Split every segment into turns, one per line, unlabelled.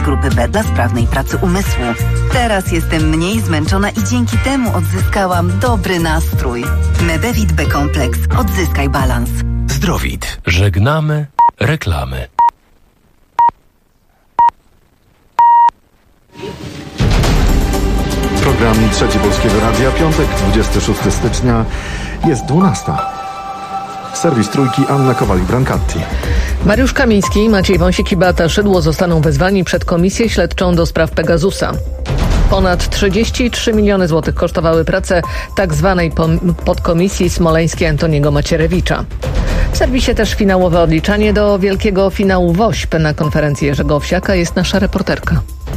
grupy B dla sprawnej pracy umysłu. Teraz jestem mniej zmęczona i dzięki temu odzyskałam dobry nastrój. Medevit B-kompleks. Odzyskaj balans.
Zdrowit. Żegnamy reklamy.
Program Trzeci Polskiego Radia, piątek, 26 stycznia, jest 12. Serwis Trójki, Anna Kowalik-Brancatti.
Mariusz Kamiński, Maciej Wąsik i Beata Szydło zostaną wezwani przed Komisję Śledczą do spraw Pegasusa. Ponad 33 miliony złotych kosztowały prace tzw. podkomisji smoleńskiej Antoniego Macierewicza. W serwisie też finałowe odliczanie do wielkiego finału WOŚP. Na konferencji Jerzego Owsiaka jest nasza reporterka.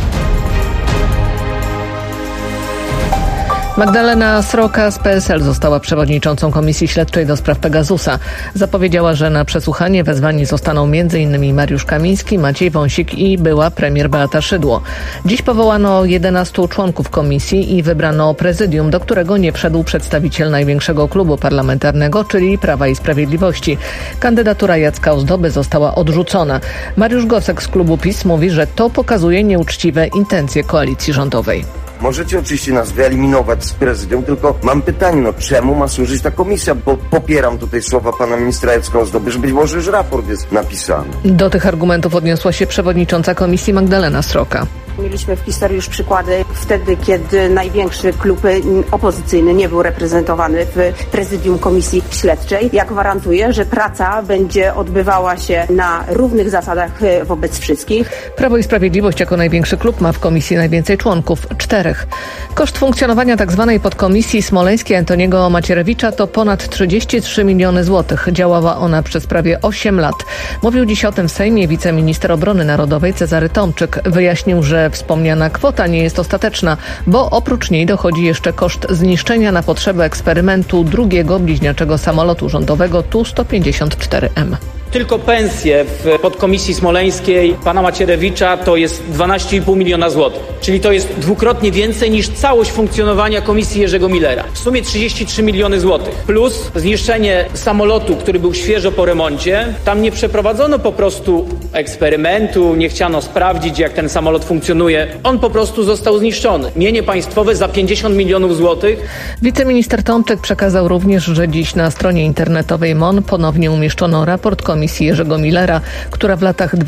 Magdalena Sroka z PSL została przewodniczącą Komisji Śledczej do spraw Pegasusa. Zapowiedziała, że na przesłuchanie wezwani zostaną m.in. Mariusz Kamiński, Maciej Wąsik i była premier Beata Szydło. Dziś powołano 11 członków komisji i wybrano prezydium, do którego nie wszedł przedstawiciel największego klubu parlamentarnego, czyli Prawa i Sprawiedliwości. Kandydatura Jacka Ozdoby została odrzucona. Mariusz Gosek z klubu PiS mówi, że to pokazuje nieuczciwe intencje koalicji rządowej.
Możecie oczywiście nas wyeliminować z prezydium, tylko mam pytanie, czemu ma służyć ta komisja? Bo popieram tutaj słowa pana ministra Jacka Ozdoby, że być może już raport jest napisany.
Do tych argumentów odniosła się przewodnicząca komisji Magdalena Sroka.
Mieliśmy w historii już przykłady wtedy, kiedy największy klub opozycyjny nie był reprezentowany w prezydium komisji śledczej. Ja gwarantuję, że praca będzie odbywała się na równych zasadach wobec wszystkich.
Prawo i Sprawiedliwość jako największy klub ma w komisji najwięcej członków, 4. Koszt funkcjonowania tzw. podkomisji smoleńskiej Antoniego Macierewicza to ponad 33 miliony złotych. Działała ona przez prawie 8 lat. Mówił dziś o tym w Sejmie wiceminister obrony narodowej Cezary Tomczyk. Wyjaśnił, że wspomniana kwota nie jest ostateczna, bo oprócz niej dochodzi jeszcze koszt zniszczenia na potrzeby eksperymentu drugiego bliźniaczego samolotu rządowego Tu-154M.
Tylko pensje w podkomisji smoleńskiej pana Macierewicza to jest 12,5 miliona złotych. Czyli to jest dwukrotnie więcej niż całość funkcjonowania komisji Jerzego Millera. W sumie 33 miliony złotych. Plus zniszczenie samolotu, który był świeżo po remoncie. Tam nie przeprowadzono po prostu eksperymentu, nie chciano sprawdzić, jak ten samolot funkcjonuje. On po prostu został zniszczony. Mienie państwowe za 50 milionów złotych.
Wiceminister Tomczyk przekazał również, że dziś na stronie internetowej MON ponownie umieszczono raport komisji Jerzego Millera, która w latach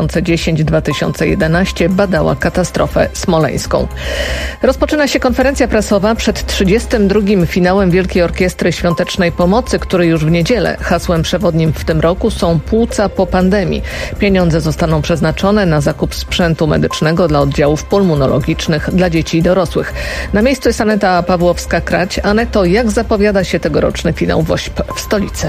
2010-2011 badała katastrofę smoleńską. Rozpoczyna się konferencja prasowa przed 32. finałem Wielkiej Orkiestry Świątecznej Pomocy, który już w niedzielę. Hasłem przewodnim w tym roku są płuca po pandemii. Pieniądze zostaną przeznaczone na zakup sprzętu medycznego dla oddziałów pulmonologicznych dla dzieci i dorosłych. Na miejscu jest Aneta Pawłowska-Krać. Aneto, jak zapowiada się tegoroczny finał WOŚP w stolicy?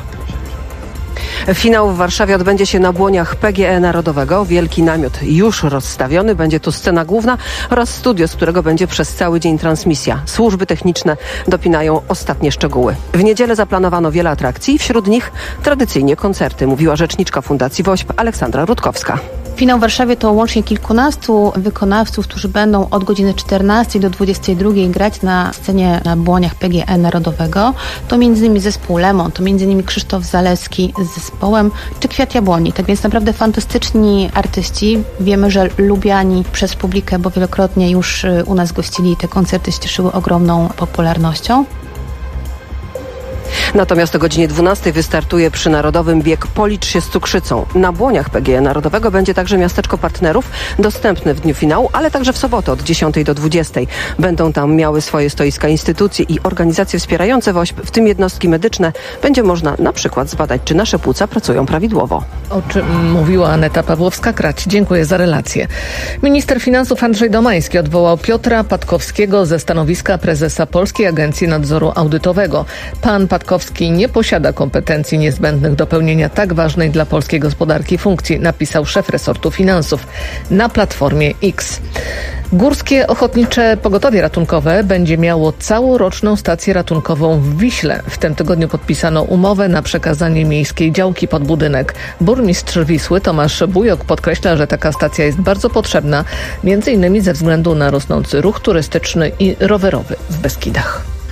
Finał w Warszawie odbędzie się na błoniach PGE Narodowego. Wielki namiot już rozstawiony. Będzie tu scena główna oraz studio, z którego będzie przez cały dzień transmisja. Służby techniczne dopinają ostatnie szczegóły. W niedzielę zaplanowano wiele atrakcji, wśród nich tradycyjnie koncerty, mówiła rzeczniczka Fundacji WOŚP Aleksandra Rutkowska.
Finał w Warszawie to łącznie kilkunastu wykonawców, którzy będą od godziny 14 do 22 grać na scenie na błoniach PGE Narodowego. To m.in. zespół Lemon, to m.in. Krzysztof Zalewski z zespołem, czy Kwiat Jabłoni. Tak więc naprawdę fantastyczni artyści. Wiemy, że lubiani przez publikę, bo wielokrotnie już u nas gościli. Te koncerty cieszyły ogromną popularnością.
Natomiast o godzinie 12 wystartuje przy Narodowym bieg Policz się z cukrzycą. Na błoniach PGE Narodowego będzie także miasteczko partnerów, dostępne w dniu finału, ale także w sobotę od 10 do 20. Będą tam miały swoje stoiska instytucje i organizacje wspierające WOŚP, w tym jednostki medyczne. Będzie można na przykład zbadać, czy nasze płuca pracują prawidłowo.
O czym mówiła Aneta Pawłowska-Krać. Dziękuję za relację. Minister finansów Andrzej Domański odwołał Piotra Patkowskiego ze stanowiska prezesa Polskiej Agencji Nadzoru Audytowego. Pan Patkowski nie posiada kompetencji niezbędnych do pełnienia tak ważnej dla polskiej gospodarki funkcji, napisał szef resortu finansów na Platformie X. Górskie Ochotnicze Pogotowie Ratunkowe będzie miało całoroczną stację ratunkową w Wiśle. W tym tygodniu podpisano umowę na przekazanie miejskiej działki pod budynek. Burmistrz Wisły Tomasz Bujok podkreśla, że taka stacja jest bardzo potrzebna, m.in. ze względu na rosnący ruch turystyczny i rowerowy w Beskidach.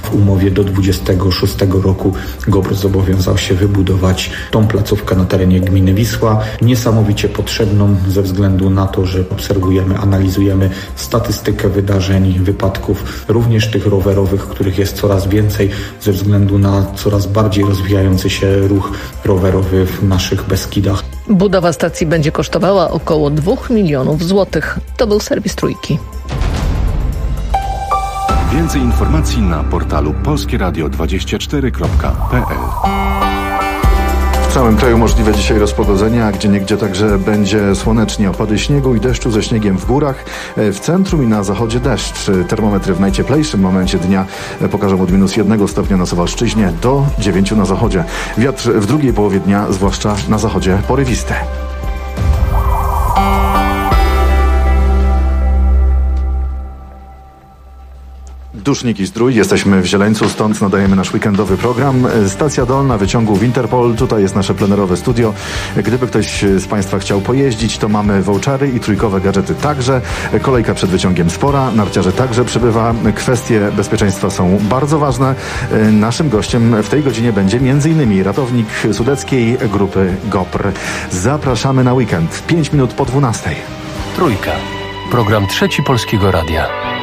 W umowie do 26 roku GOPR zobowiązał się wybudować tą placówkę na terenie gminy Wisła. Niesamowicie potrzebną ze względu na to, że obserwujemy, analizujemy statystykę wydarzeń, wypadków, również tych rowerowych, których jest coraz więcej ze względu na coraz bardziej rozwijający się ruch rowerowy w naszych Beskidach.
Budowa stacji będzie kosztowała około 2 milionów złotych. To był serwis Trójki.
Więcej informacji na portalu polskieradio24.pl.
W całym kraju możliwe dzisiaj rozpogodzenie, a gdzieniegdzie także będzie słonecznie. Opady śniegu i deszczu ze śniegiem w górach. W centrum i na zachodzie deszcz. Termometry w najcieplejszym momencie dnia pokażą od -1 stopnia na Suwalszczyźnie do 9 na zachodzie. Wiatr w drugiej połowie dnia, zwłaszcza na zachodzie, porywisty. Dusznik i Zdrój. Jesteśmy w Zieleńcu, stąd nadajemy nasz weekendowy program. Stacja Dolna wyciągu Winterpol. Tutaj jest nasze plenerowe studio. Gdyby ktoś z Państwa chciał pojeździć, to mamy vouchery i trójkowe gadżety także. Kolejka przed wyciągiem spora. Narciarze także przybywa. Kwestie bezpieczeństwa są bardzo ważne. Naszym gościem w tej godzinie będzie m.in. ratownik sudeckiej grupy GOPR. Zapraszamy na weekend. 5 minut po 12.
Trójka. Program Trzeci Polskiego Radia.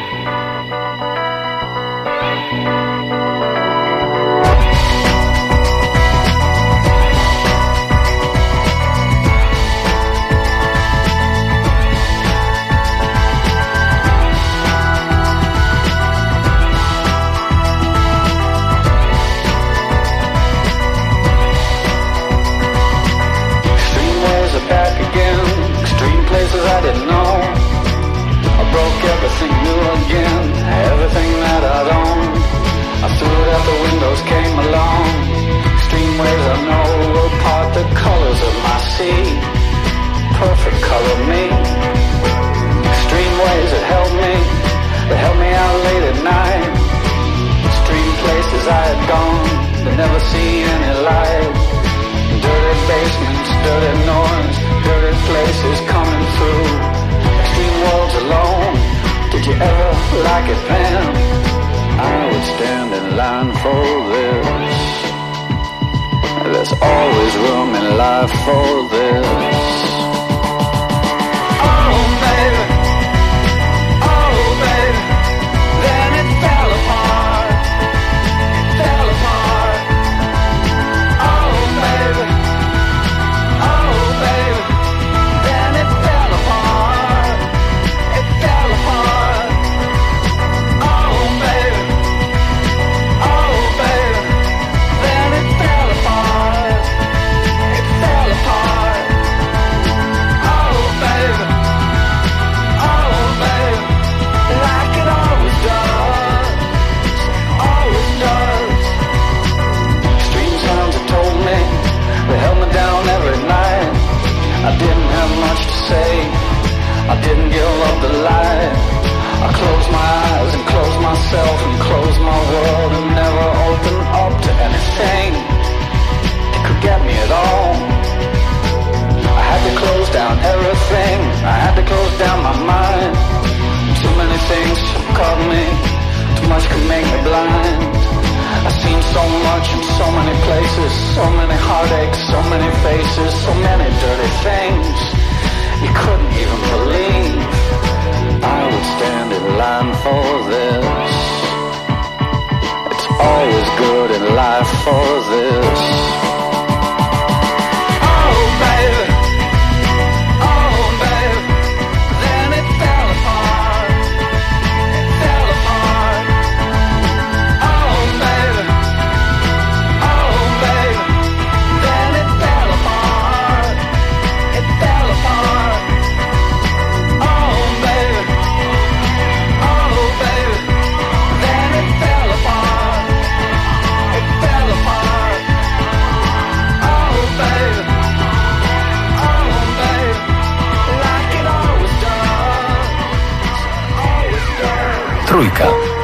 Trójka.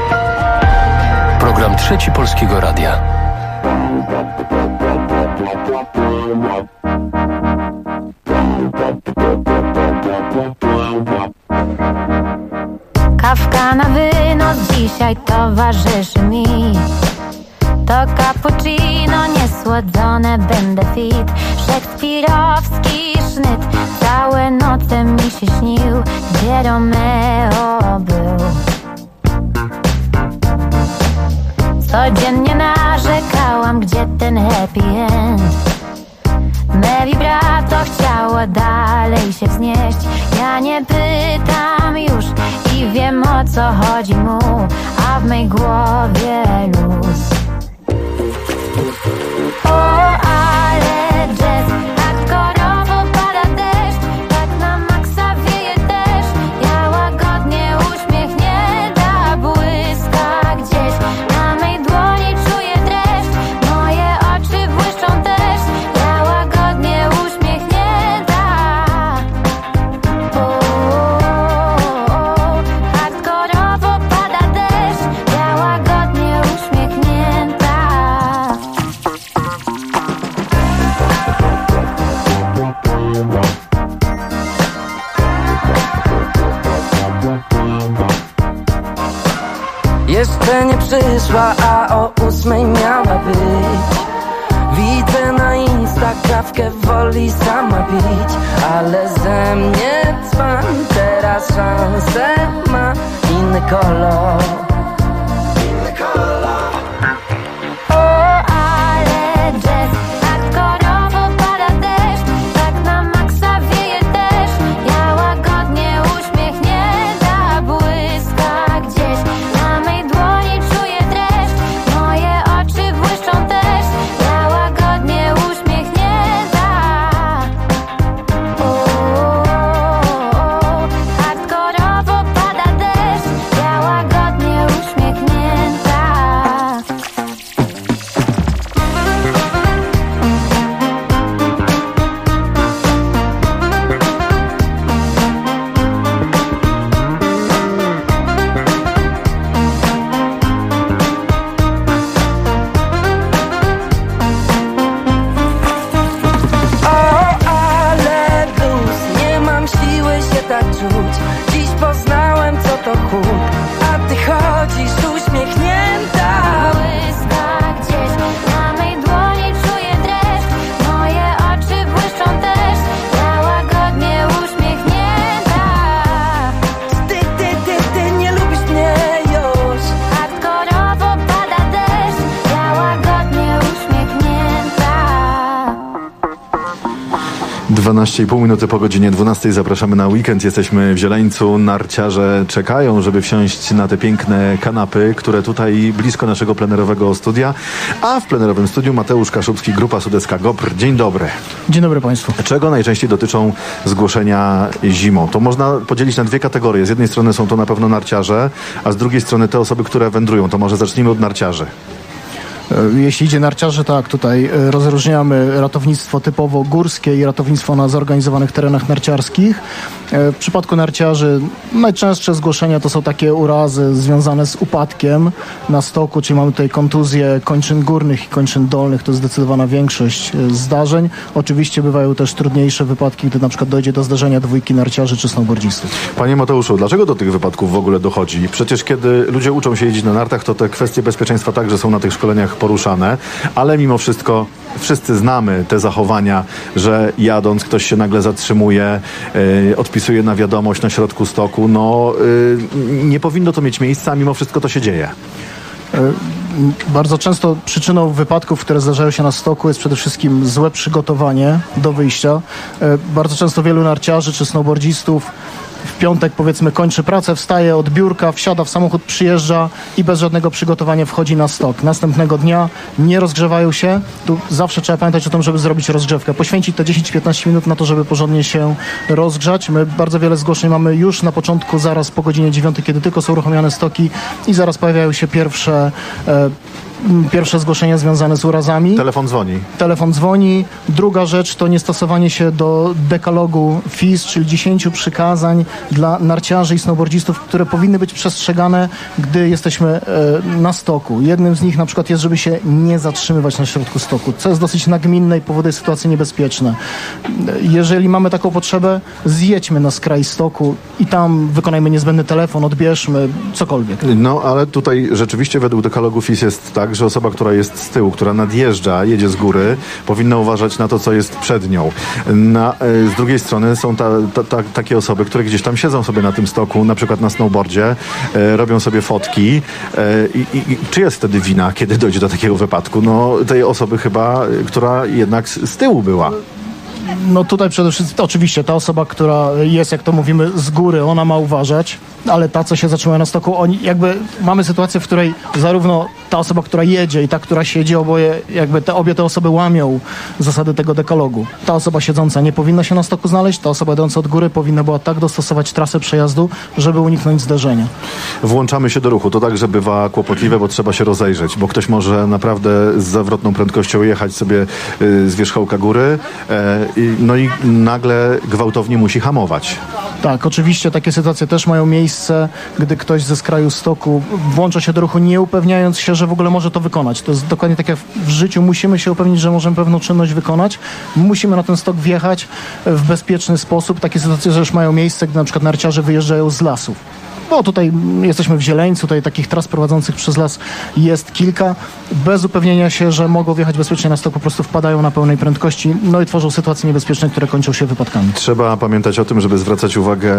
Program Trzeci Polskiego Radia.
Kawka na wynos dzisiaj towarzyszy mi. To cappuccino niesłodzone, będę fit. Szekspirowski sznyt, całe noce mi się śnił, gdzie Romeo był. Codziennie narzekałam, gdzie ten happy end. Me vibrato chciało dalej się wznieść. Ja nie pytam już i wiem, o co chodzi mu, a w mej głowie luz. O, ale jazz, hardkorowo pada deszcz, tak na maksa wieje deszcz. Ja łagodnie uśmiechnięta, błyska gdzieś na mej dłoni, czuję dreszcz. Moje oczy błyszczą też, ja łagodnie uśmiechnięta. O, hardkorowo pada deszcz, ja łagodnie uśmiechnięta.
Jeszcze nie przyszła, a o 8 miała być. Widzę na Insta kawkę, woli sama pić, ale ze mnie dzban, teraz szansę ma inny kolor. O, ale jazz, hardkorowo pada deszcz, tak na maksa wieje deszcz. Ja łagodnie uśmiechnięta, błyska gdzieś na mej dłoni, czuję dreszcz. Moje oczy błyszczą też, ja łagodnie uśmiechnięta. O, hardkorowo pada deszcz, ja łagodnie uśmiechnięta. O, ale blues, nie mam siły się tak czuć. Dziś poznałem, co to chłód, a ty chodzisz uśmiechnięta. Błyska gdzieś na mej dłoni, czuję dreszcz. Moje oczy błyszczą też, ja łagodnie uśmiechnięta. Ty nie lubisz mnie już. Hardkorowo pada deszcz, ja łagodnie uśmiechnięta.
12,5 minuty po godzinie 12. Zapraszamy na weekend. Jesteśmy w Zieleńcu. Narciarze czekają, żeby wsiąść na te piękne kanapy, które tutaj blisko naszego plenerowego studia. A w plenerowym studiu Mateusz Kaszubski, Grupa Sudecka GOPR. Dzień dobry.
Dzień dobry Państwu.
Czego najczęściej dotyczą zgłoszenia zimą? To można podzielić na dwie kategorie. Z jednej strony są to na pewno narciarze, a z drugiej strony te osoby, które wędrują. To może zacznijmy od narciarzy.
Jeśli idzie narciarzy, tak, tutaj rozróżniamy ratownictwo typowo górskie i ratownictwo na zorganizowanych terenach narciarskich. W przypadku narciarzy najczęstsze zgłoszenia to są takie urazy związane z upadkiem na stoku, czyli mamy tutaj kontuzje kończyn górnych i kończyn dolnych, to jest zdecydowana większość zdarzeń. Oczywiście bywają też trudniejsze wypadki, gdy na przykład dojdzie do zdarzenia dwójki narciarzy czy snowboardzistów.
Panie Mateuszu, dlaczego do tych wypadków w ogóle dochodzi? Przecież kiedy ludzie uczą się jeździć na nartach, to te kwestie bezpieczeństwa także są na tych szkoleniach poruszane, ale mimo wszystko wszyscy znamy te zachowania, że jadąc ktoś się nagle zatrzymuje, odpisuje na wiadomość na środku stoku. Nie powinno to mieć miejsca, a mimo wszystko to się dzieje.
Bardzo często przyczyną wypadków, które zdarzają się na stoku, jest przede wszystkim złe przygotowanie do wyjścia. Bardzo często wielu narciarzy czy snowboardzistów w piątek, powiedzmy, kończy pracę, wstaje od biurka, wsiada w samochód, przyjeżdża i bez żadnego przygotowania wchodzi na stok. Następnego dnia nie rozgrzewają się. Tu zawsze trzeba pamiętać o tym, żeby zrobić rozgrzewkę. Poświęcić te 10-15 minut na to, żeby porządnie się rozgrzać. My bardzo wiele zgłoszeń mamy już na początku, zaraz po godzinie 9, kiedy tylko są uruchomione stoki i zaraz pojawiają się pierwsze pierwsze zgłoszenia związane z urazami.
Telefon dzwoni.
Druga rzecz to niestosowanie się do dekalogu FIS, czyli 10 przykazań dla narciarzy i snowboardzistów, które powinny być przestrzegane, gdy jesteśmy na stoku. Jednym z nich na przykład jest, żeby się nie zatrzymywać na środku stoku, co jest dosyć nagminne i powoduje sytuacje niebezpieczne. Jeżeli mamy taką potrzebę, zjedźmy na skraj stoku i tam wykonajmy niezbędny telefon, odbierzmy, cokolwiek.
No, ale tutaj rzeczywiście według dekalogu FIS jest tak, że osoba, która jest z tyłu, która nadjeżdża, jedzie z góry, powinna uważać na to, co jest przed nią. Z drugiej strony są takie osoby, które gdzieś tam siedzą sobie na tym stoku, na przykład na snowboardzie, robią sobie fotki i czy jest wtedy wina, kiedy dojdzie do takiego wypadku? No, tej osoby chyba, która jednak z tyłu była.
No tutaj przede wszystkim, oczywiście ta osoba, która jest, jak to mówimy, z góry, ona ma uważać, ale ta, co się zatrzymuje na stoku, mamy sytuację, w której zarówno ta osoba, która jedzie i ta, która siedzi, obie te osoby łamią zasady tego dekalogu. Ta osoba siedząca nie powinna się na stoku znaleźć, ta osoba jadąca od góry powinna była tak dostosować trasę przejazdu, żeby uniknąć zderzenia.
Włączamy się do ruchu. To także bywa kłopotliwe, bo trzeba się rozejrzeć, bo ktoś może naprawdę z zawrotną prędkością jechać sobie z wierzchołka góry, no i nagle gwałtownie musi hamować.
Tak, oczywiście takie sytuacje też mają miejsce, gdy ktoś ze skraju stoku włącza się do ruchu, nie upewniając się, że w ogóle może to wykonać. To jest dokładnie tak jak w życiu. Musimy się upewnić, że możemy pewną czynność wykonać. Musimy na ten stok wjechać w bezpieczny sposób. Takie sytuacje też mają miejsce, gdy na przykład narciarze wyjeżdżają z lasów. Bo tutaj jesteśmy w Zieleńcu, tutaj takich tras prowadzących przez las jest kilka. Bez upewnienia się, że mogą wjechać bezpiecznie na stok, po prostu wpadają na pełnej prędkości, no i tworzą sytuacje niebezpieczne, które kończą się wypadkami.
Trzeba pamiętać o tym, żeby zwracać uwagę,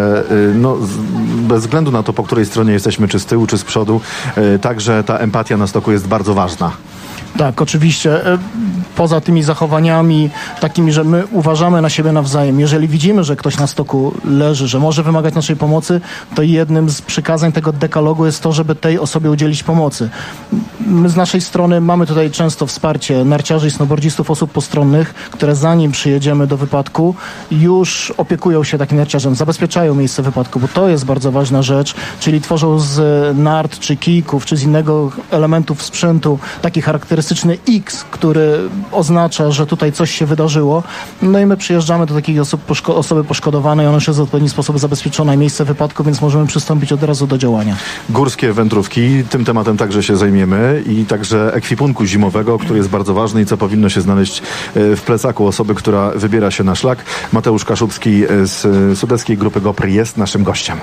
bez względu na to, po której stronie jesteśmy, czy z tyłu, czy z przodu, także ta empatia na stoku jest bardzo ważna.
Tak, oczywiście. Poza tymi zachowaniami takimi, że my uważamy na siebie nawzajem. Jeżeli widzimy, że ktoś na stoku leży, że może wymagać naszej pomocy, to jednym z przykazań tego dekalogu jest to, żeby tej osobie udzielić pomocy. My z naszej strony mamy tutaj często wsparcie narciarzy i snowboardzistów, osób postronnych, które zanim przyjedziemy do wypadku, już opiekują się takim narciarzem, zabezpieczają miejsce wypadku, bo to jest bardzo ważna rzecz, czyli tworzą z nart, czy kijków, czy z innego elementów sprzętu taki charakterystyczny X, który oznacza, że tutaj coś się wydarzyło. No i my przyjeżdżamy do takiej osoby poszkodowanej, ona już jest w odpowiedni sposób zabezpieczona i miejsce wypadku, więc możemy przystąpić od razu do działania.
Górskie wędrówki, tym tematem także się zajmiemy i także ekwipunku zimowego, który jest bardzo ważny i co powinno się znaleźć w plecaku osoby, która wybiera się na szlak. Mateusz Kaszubski z sudeckiej grupy GOPR jest naszym gościem.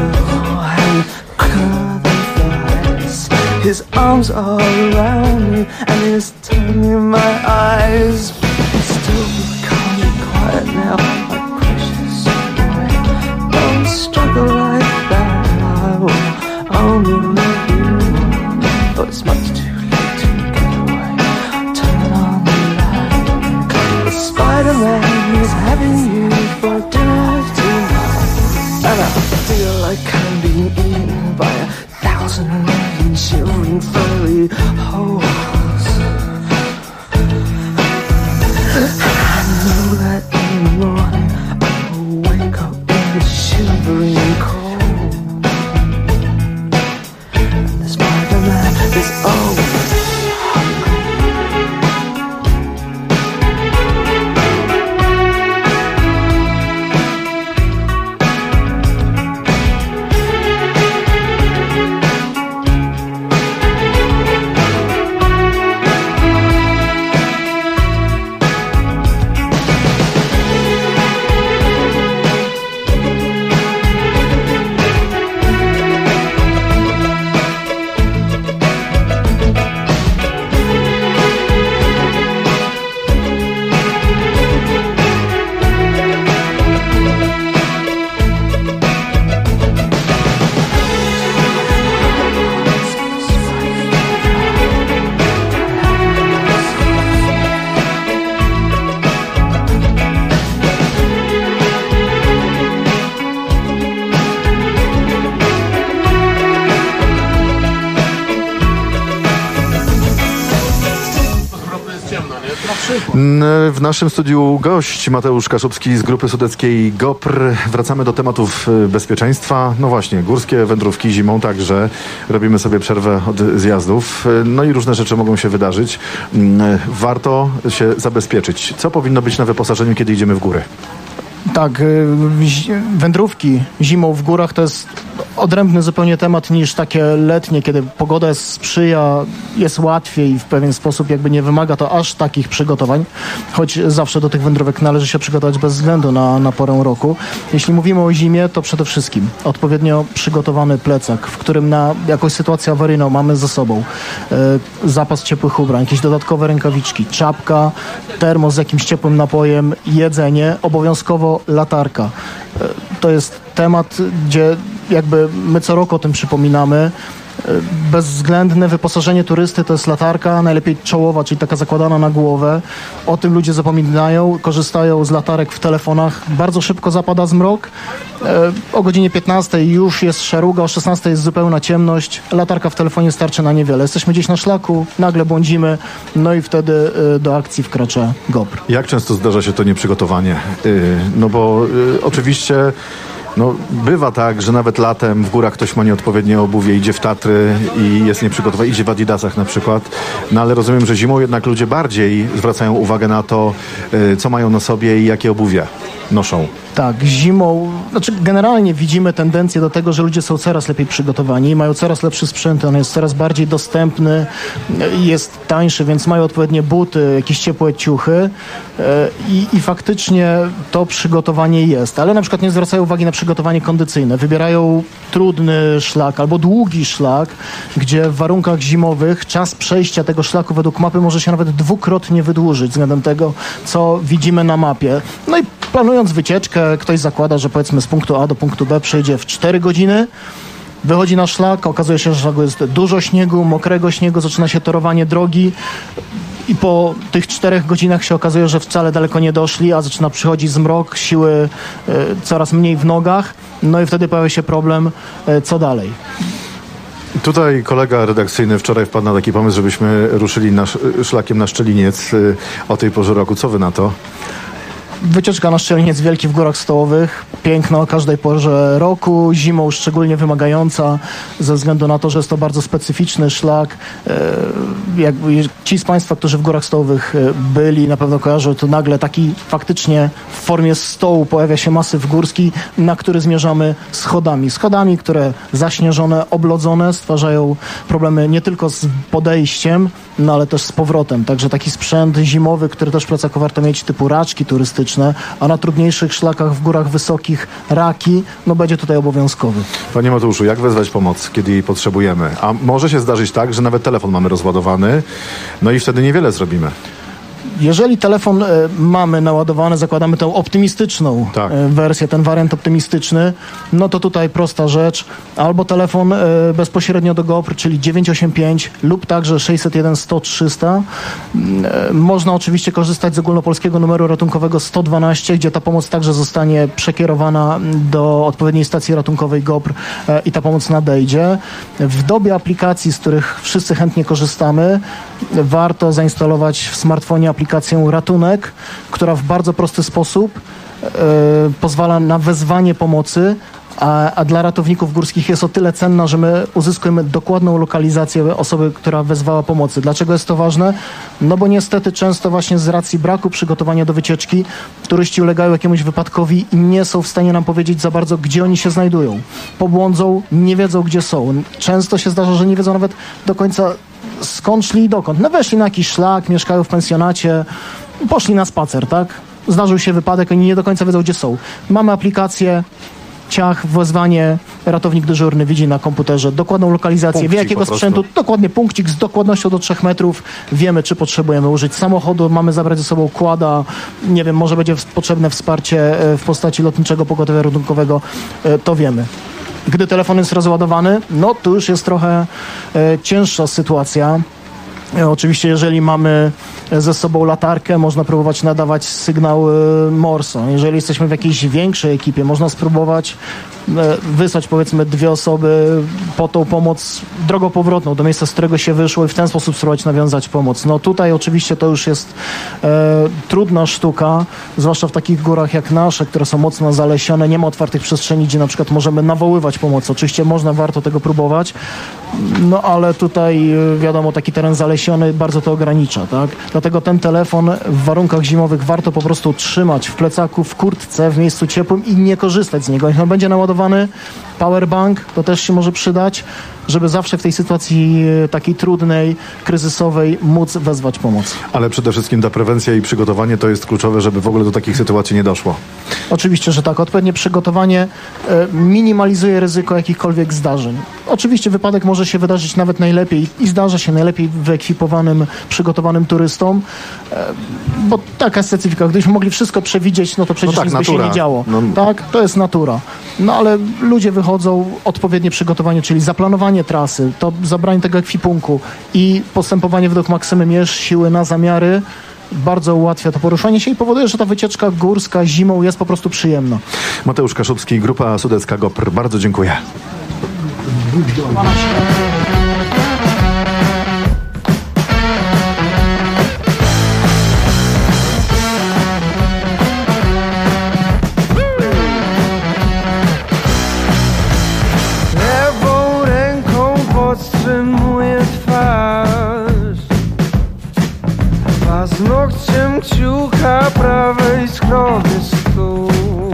and curving thighs. His arms are around me and his tongue in my eyes. But still can't be quiet now, my precious boy. Don't struggle like that, I will only love you more. But it's much too late to get away. Turn on the light. The Spider-Man is having you for dinner tonight. And I feel like I'm being eaten by 1,000 million shivering furry holes. I know that in the morning I will wake up in the shivering cold. And the Spider-Man is always
W naszym studiu gość Mateusz Kaszubski z grupy sudeckiej GOPR. Wracamy do tematów bezpieczeństwa. No właśnie, górskie wędrówki zimą także. Robimy sobie przerwę od zjazdów. No i różne rzeczy mogą się wydarzyć. Warto się zabezpieczyć. Co powinno być na wyposażeniu, kiedy idziemy w góry?
Tak, wędrówki zimą w górach to jest odrębny zupełnie temat niż takie letnie, kiedy pogoda sprzyja, jest łatwiej i w pewien sposób jakby nie wymaga to aż takich przygotowań, choć zawsze do tych wędrówek należy się przygotować bez względu na porę roku. Jeśli mówimy o zimie, to przede wszystkim odpowiednio przygotowany plecak, w którym na jakąś sytuację awaryjną mamy ze sobą zapas ciepłych ubrań, jakieś dodatkowe rękawiczki, czapka, termos z jakimś ciepłym napojem, jedzenie, obowiązkowo latarka. To jest temat, gdzie jakby my co roku o tym przypominamy. Bezwzględne wyposażenie turysty to jest latarka, najlepiej czołowa, czyli taka zakładana na głowę. O tym ludzie zapominają, korzystają z latarek w telefonach. Bardzo szybko zapada zmrok. O godzinie 15 już jest szaruga, o 16 jest zupełna ciemność. Latarka w telefonie starczy na niewiele. Jesteśmy gdzieś na szlaku, nagle błądzimy, no i wtedy do akcji wkracza GOPR.
Jak często zdarza się to nieprzygotowanie? No bo oczywiście... No, bywa tak, że nawet latem w górach ktoś ma nieodpowiednie obuwie, idzie w Tatry i jest nieprzygotowany, idzie w adidasach na przykład. No ale rozumiem, że zimą jednak ludzie bardziej zwracają uwagę na to, co mają na sobie i jakie obuwie noszą.
Tak, zimą, znaczy generalnie widzimy tendencję do tego, że ludzie są coraz lepiej przygotowani, mają coraz lepszy sprzęt, on jest coraz bardziej dostępny, jest tańszy, więc mają odpowiednie buty, jakieś ciepłe ciuchy i faktycznie to przygotowanie jest, ale na przykład nie zwracają uwagi na przygotowanie kondycyjne, wybierają trudny szlak albo długi szlak, gdzie w warunkach zimowych czas przejścia tego szlaku według mapy może się nawet dwukrotnie wydłużyć względem tego, co widzimy na mapie. No i planując wycieczkę, ktoś zakłada, że powiedzmy z punktu A do punktu B przejdzie w 4 godziny, wychodzi na szlak, okazuje się, że szlaku jest dużo śniegu, mokrego śniegu, zaczyna się torowanie drogi i po tych 4 godzinach się okazuje, że wcale daleko nie doszli, a zaczyna przychodzić zmrok, siły coraz mniej w nogach, no i wtedy pojawia się problem, co dalej.
Tutaj kolega redakcyjny wczoraj wpadł na taki pomysł, żebyśmy ruszyli szlakiem na Szczeliniec o tej porze roku. Co wy na to?
Wycieczka na Szczeliniec Wielki w Górach Stołowych. Piękno o każdej porze roku, zimą szczególnie wymagająca, ze względu na to, że jest to bardzo specyficzny szlak. Jakby ci z Państwa, którzy w Górach Stołowych byli, na pewno kojarzą, to nagle taki faktycznie w formie stołu pojawia się masyw górski, na który zmierzamy schodami. Schodami, które zaśnieżone, oblodzone, stwarzają problemy nie tylko z podejściem, no ale też z powrotem. Także taki sprzęt zimowy, który też w plecaku warto mieć, typu raczki turystyczne, medyczne, a na trudniejszych szlakach w górach wysokich raki, no będzie tutaj obowiązkowy.
Panie Mateuszu, jak wezwać pomoc, kiedy jej potrzebujemy? A może się zdarzyć tak, że nawet telefon mamy rozładowany, no i wtedy niewiele zrobimy.
Jeżeli telefon mamy naładowany, zakładamy tą optymistyczną wersję, ten wariant optymistyczny, no to tutaj prosta rzecz. Albo telefon bezpośrednio do GOPR, czyli 985 lub także 601 100 300. Można oczywiście korzystać z ogólnopolskiego numeru ratunkowego 112, gdzie ta pomoc także zostanie przekierowana do odpowiedniej stacji ratunkowej GOPR i ta pomoc nadejdzie. W dobie aplikacji, z których wszyscy chętnie korzystamy, warto zainstalować w smartfonie aplikację Ratunek, która w bardzo prosty sposób pozwala na wezwanie pomocy, a dla ratowników górskich jest o tyle cenna, że my uzyskujemy dokładną lokalizację osoby, która wezwała pomocy. Dlaczego jest to ważne? No bo niestety często właśnie z racji braku przygotowania do wycieczki turyści ulegają jakiemuś wypadkowi i nie są w stanie nam powiedzieć za bardzo, gdzie oni się znajdują. Pobłądzą, nie wiedzą, gdzie są. Często się zdarza, że nie wiedzą nawet do końca, skąd szli i dokąd. No weszli na jakiś szlak, mieszkają w pensjonacie, poszli na spacer, tak? Zdarzył się wypadek, oni nie do końca wiedzą, gdzie są. Mamy aplikację, ciach, wezwanie, ratownik dyżurny widzi na komputerze dokładną lokalizację, punkcik, wie jakiego sprzętu, dokładnie punkcik z dokładnością do 3 metrów, wiemy, czy potrzebujemy użyć samochodu, mamy zabrać ze sobą quada, nie wiem, może będzie potrzebne wsparcie w postaci lotniczego pogotowia ratunkowego, to wiemy. Gdy telefon jest rozładowany, no to już jest trochę cięższa sytuacja. Oczywiście, jeżeli mamy ze sobą latarkę, można próbować nadawać sygnał Morse. Jeżeli jesteśmy w jakiejś większej ekipie, można spróbować wysłać powiedzmy 2 osoby po tą pomoc drogą powrotną do miejsca, z którego się wyszło i w ten sposób spróbować nawiązać pomoc. No tutaj oczywiście to już jest trudna sztuka, zwłaszcza w takich górach jak nasze, które są mocno zalesione, nie ma otwartych przestrzeni, gdzie na przykład możemy nawoływać pomoc. Oczywiście warto tego próbować, no ale tutaj wiadomo, taki teren zalesiony bardzo to ogranicza, tak? Dlatego ten telefon w warunkach zimowych warto po prostu trzymać w plecaku, w kurtce, w miejscu ciepłym i nie korzystać z niego. Niech on będzie naładowany, powerbank, to też się może przydać, żeby zawsze w tej sytuacji takiej trudnej, kryzysowej móc wezwać pomoc.
Ale przede wszystkim ta prewencja i przygotowanie to jest kluczowe, żeby w ogóle do takich sytuacji nie doszło.
Oczywiście, że tak. Odpowiednie przygotowanie minimalizuje ryzyko jakichkolwiek zdarzeń. Oczywiście wypadek może się wydarzyć nawet najlepiej i zdarza się najlepiej wyekwipowanym, przygotowanym turystom, bo taka jest specyfika. Gdybyśmy mogli wszystko przewidzieć, no to przecież nic by się nie działo. No. Tak, to jest natura. No ale ludzie wychodzą, odpowiednie przygotowanie, czyli zaplanowanie trasy, to zabranie tego ekwipunku i postępowanie według maksymy mierz siły na zamiary bardzo ułatwia to poruszanie się i powoduje, że ta wycieczka górska zimą jest po prostu przyjemna.
Mateusz Kaszubski, Grupa Sudecka GOPR. Bardzo dziękuję.
Powstrzymuje twarz, paznokciem kciuka prawej schrony stół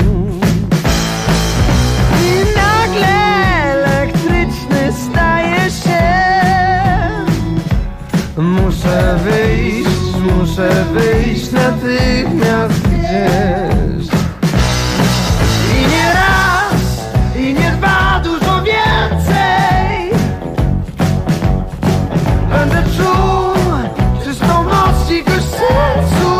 i nagle elektryczny staje się. Muszę wyjść natychmiast gdzieś i nie raz, i nie dwa, dużo więcej. Będę czuł czystą moc cicho w sercu.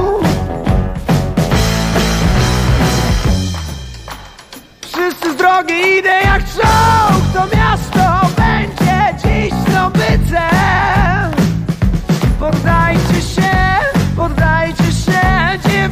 Wszyscy z drogi idę jak czołg. To miasto będzie dziś zdobyciem. Poddajcie się,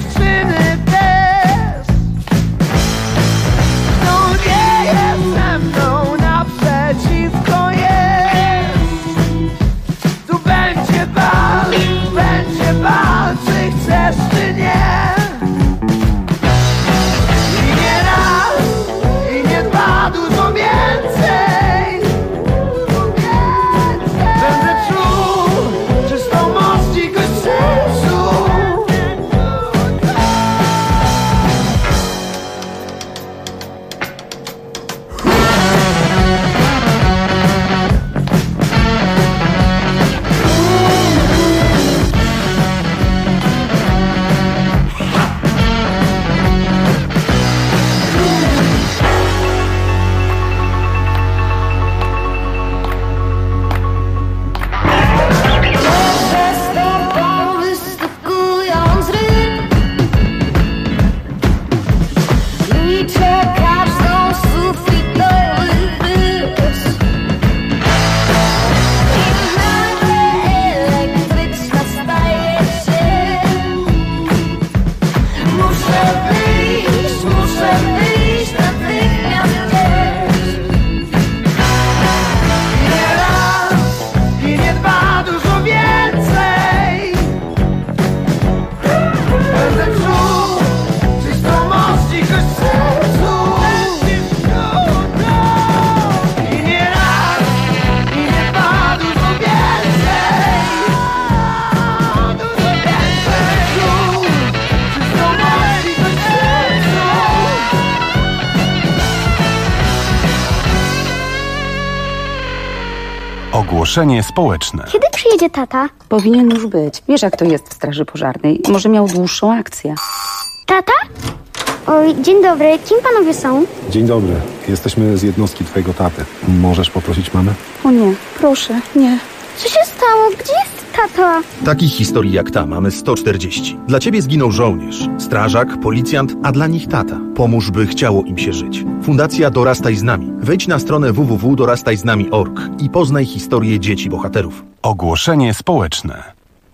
Ogłoszenie społeczne.
Kiedy przyjedzie tata?
Powinien już być. Wiesz, jak to jest w straży pożarnej. Może miał dłuższą akcję.
Tata? Oj, dzień dobry. Kim panowie są?
Dzień dobry. Jesteśmy z jednostki twojego taty. Możesz poprosić mamę?
O nie, proszę, nie.
Co się stało? Gdzie jest tata?
Takich historii jak ta mamy 140. Dla ciebie zginął żołnierz, strażak, policjant, a dla nich tata. Pomóż, by chciało im się żyć. Fundacja Dorastaj z nami. Wejdź na stronę www.dorastajznami.org i poznaj historię dzieci bohaterów.
Ogłoszenie społeczne.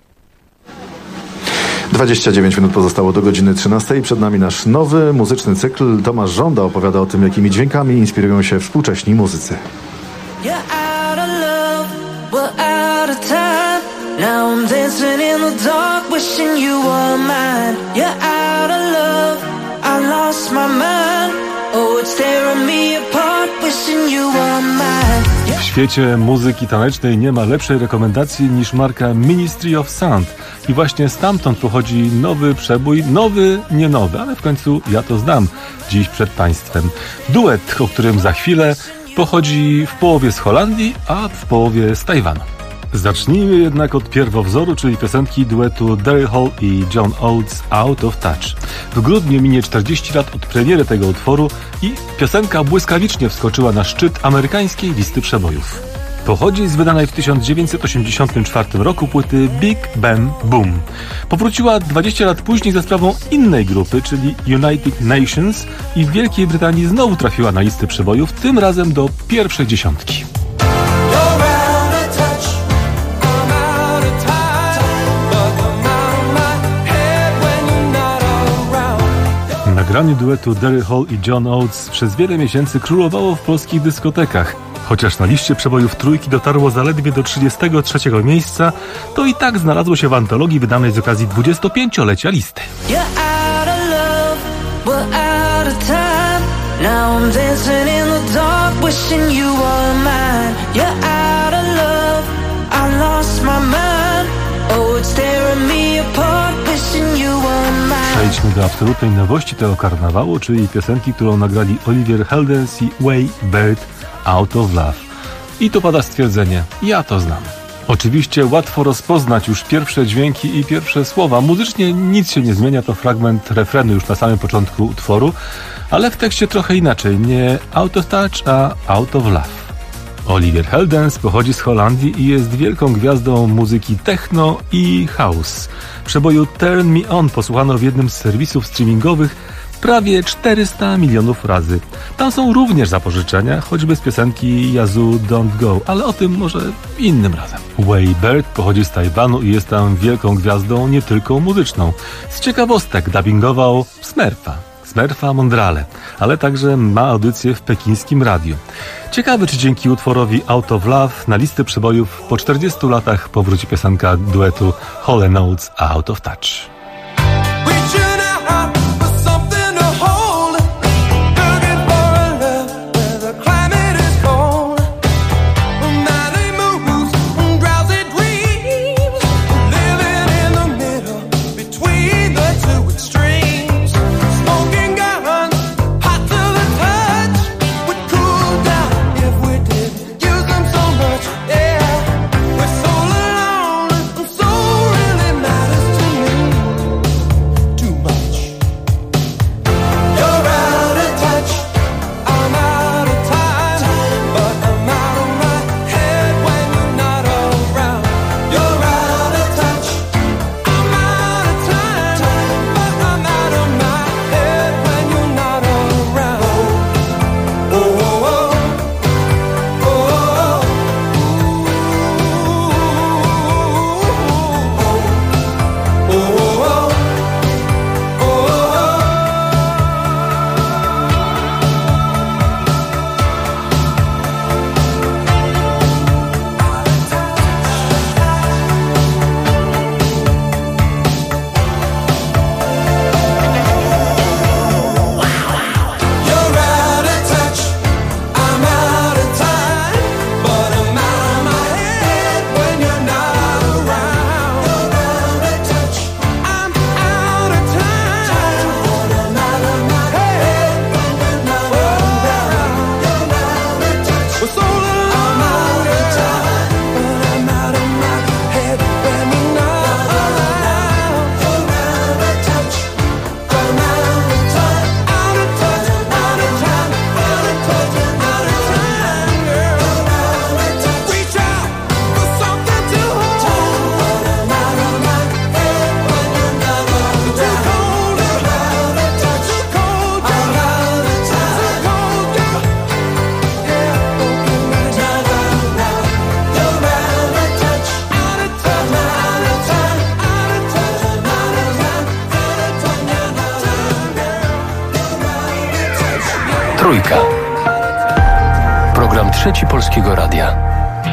29 minut pozostało do godziny 13. Przed nami nasz nowy muzyczny cykl. Tomasz Żąda opowiada o tym, jakimi dźwiękami inspirują się współcześni muzycy.
Now I'm dancing in the dark, wishing you were mine. You're out of love, I lost my mind. Oh, it's tearing me apart, wishing you were mine.
W świecie muzyki tanecznej nie ma lepszej rekomendacji niż marka Ministry of Sound. I właśnie stamtąd pochodzi nowy przebój, nowy, nie nowy, ale w końcu ja to znam dziś przed Państwem. Duet, o którym za chwilę, pochodzi w połowie z Holandii, a w połowie z Tajwanu. Zacznijmy jednak od pierwowzoru, czyli piosenki duetu Daryl Hall i John Oates Out of Touch. W grudniu minie 40 lat od premiery tego utworu i piosenka błyskawicznie wskoczyła na szczyt amerykańskiej listy przebojów. Pochodzi z wydanej w 1984 roku płyty Big Bam Boom. Powróciła 20 lat później za sprawą innej grupy, czyli United Nations, i w Wielkiej Brytanii znowu trafiła na listy przebojów, tym razem do pierwszej dziesiątki. Nagranie duetu Daryl Hall i John Oates przez wiele miesięcy królowało w polskich dyskotekach. Chociaż na liście przebojów trójki dotarło zaledwie do 33 miejsca, to i tak znalazło się w antologii wydanej z okazji 25-lecia listy. Przejdźmy do absolutnej nowości tego karnawału, czyli piosenki, którą nagrali Oliver Heldens i Way Bird Out of Love. I tu pada stwierdzenie, ja to znam. Oczywiście łatwo rozpoznać już pierwsze dźwięki i pierwsze słowa. Muzycznie nic się nie zmienia, to fragment refrenu już na samym początku utworu, ale w tekście trochę inaczej, nie Out of Touch, a Out of Love. Oliver Heldens pochodzi z Holandii i jest wielką gwiazdą muzyki techno i house. Przeboju Turn Me On posłuchano w jednym z serwisów streamingowych prawie 400 milionów razy. Tam są również zapożyczenia, choćby z piosenki Yazoo Don't Go, ale o tym może innym razem. Way Bird pochodzi z Tajwanu i jest tam wielką gwiazdą nie tylko muzyczną. Z ciekawostek dubbingował Smurfa Mondrale, ale także ma audycję w pekińskim radiu. Ciekawe, czy dzięki utworowi Out of Love na listę przebojów po 40 latach powróci piosenka duetu Hall & Oates Out of Touch.
Trójka. Program Trzeci Polskiego Radia.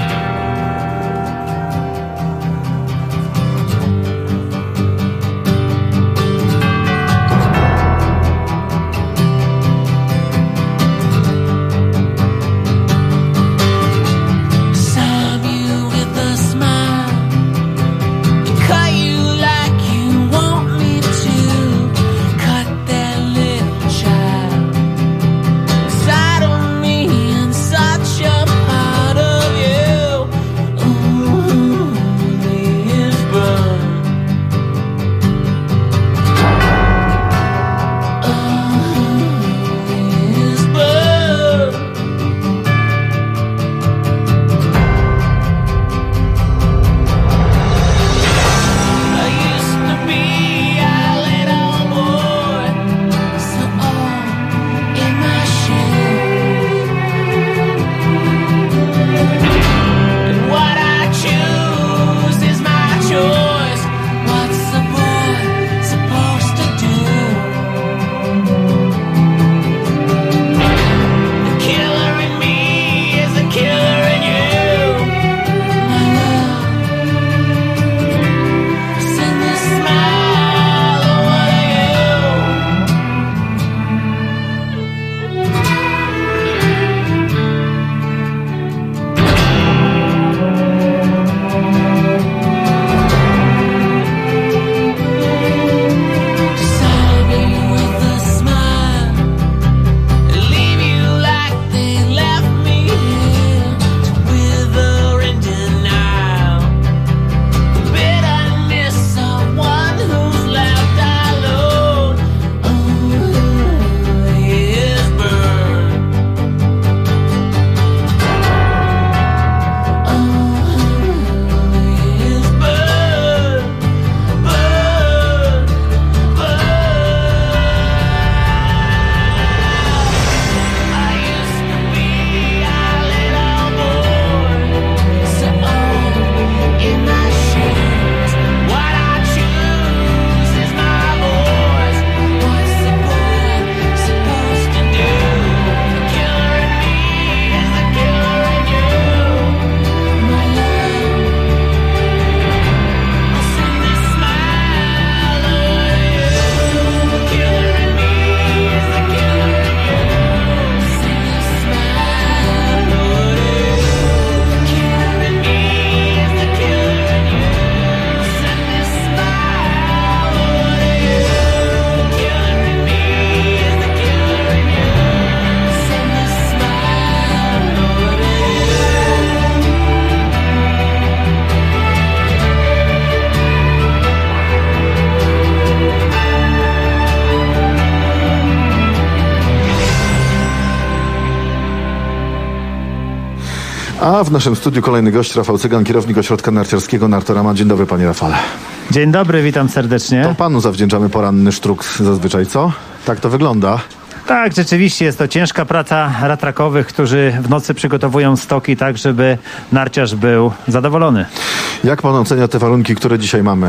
A w naszym studiu kolejny gość, Rafał Cygan, kierownik ośrodka narciarskiego Nartorama. Dzień dobry, panie Rafale.
Dzień dobry, witam serdecznie.
To panu zawdzięczamy poranny sztruk zazwyczaj, co? Tak to wygląda.
Tak, rzeczywiście jest to ciężka praca ratrakowych, którzy w nocy przygotowują stoki tak, żeby narciarz był zadowolony.
Jak pan ocenia te warunki, które dzisiaj mamy?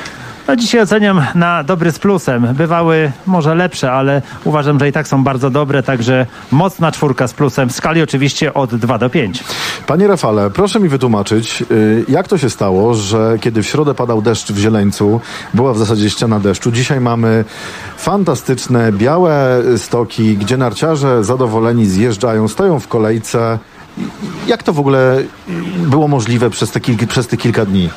No dzisiaj oceniam na dobry z plusem. Bywały może lepsze, ale uważam, że i tak są bardzo dobre, także mocna 4 z plusem w skali oczywiście od 2 do 5.
Panie Rafale, proszę mi wytłumaczyć, jak to się stało, że kiedy w środę padał deszcz w Zieleńcu, była w zasadzie ściana deszczu, dzisiaj mamy fantastyczne, białe stoki, gdzie narciarze zadowoleni zjeżdżają, stoją w kolejce. Jak to w ogóle było możliwe przez te kilka dni?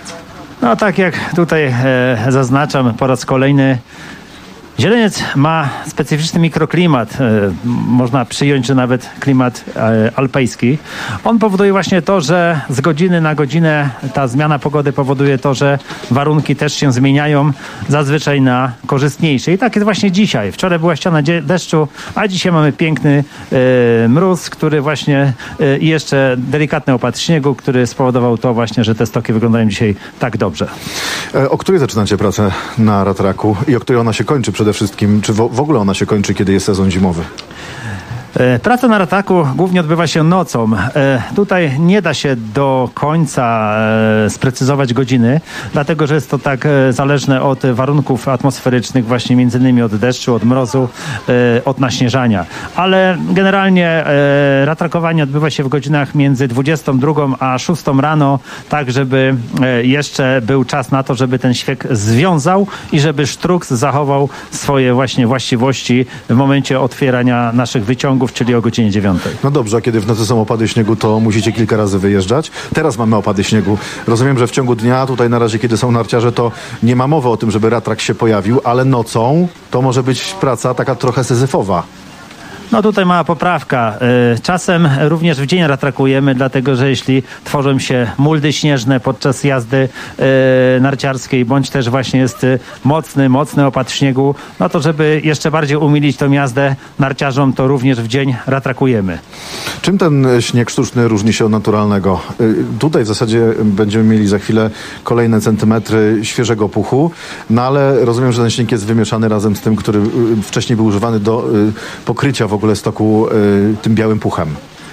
No tak jak tutaj zaznaczam po raz kolejny, Zieleniec ma specyficzny mikroklimat, można przyjąć, że nawet klimat alpejski. On powoduje właśnie to, że z godziny na godzinę ta zmiana pogody powoduje to, że warunki też się zmieniają zazwyczaj na korzystniejsze. I tak jest właśnie dzisiaj. Wczoraj była ściana deszczu, a dzisiaj mamy piękny mróz, który właśnie i jeszcze delikatny opad śniegu, który spowodował to właśnie, że te stoki wyglądają dzisiaj tak dobrze.
O której zaczynacie pracę na ratraku i o której ona się kończy przede wszystkim? Czy w ogóle ona się kończy, kiedy jest sezon zimowy?
Praca na rataku głównie odbywa się nocą. Tutaj nie da się do końca sprecyzować godziny, dlatego że jest to tak zależne od warunków atmosferycznych, właśnie między innymi od deszczu, od mrozu, od naśnieżania. Ale generalnie ratrakowanie odbywa się w godzinach między 22 a 6 rano, tak żeby jeszcze był czas na to, żeby ten świeg związał i żeby sztruks zachował swoje właśnie właściwości w momencie otwierania naszych wyciągów, czyli o godzinie 9.
No dobrze, a kiedy w nocy są opady śniegu, to musicie kilka razy wyjeżdżać. Teraz mamy opady śniegu. Rozumiem, że w ciągu dnia, tutaj na razie, kiedy są narciarze, to nie ma mowy o tym, żeby ratrak się pojawił, ale nocą to może być praca taka trochę syzyfowa.
No tutaj mała poprawka. Czasem również w dzień ratrakujemy, dlatego że jeśli tworzą się muldy śnieżne podczas jazdy narciarskiej, bądź też właśnie jest mocny opad śniegu, no to żeby jeszcze bardziej umilić tą jazdę narciarzom, to również w dzień ratrakujemy.
Czym ten śnieg sztuczny różni się od naturalnego? Tutaj w zasadzie będziemy mieli za chwilę kolejne centymetry świeżego puchu, no ale rozumiem, że ten śnieg jest wymieszany razem z tym, który wcześniej był używany do pokrycia w ogóle stoku tym białym puchem.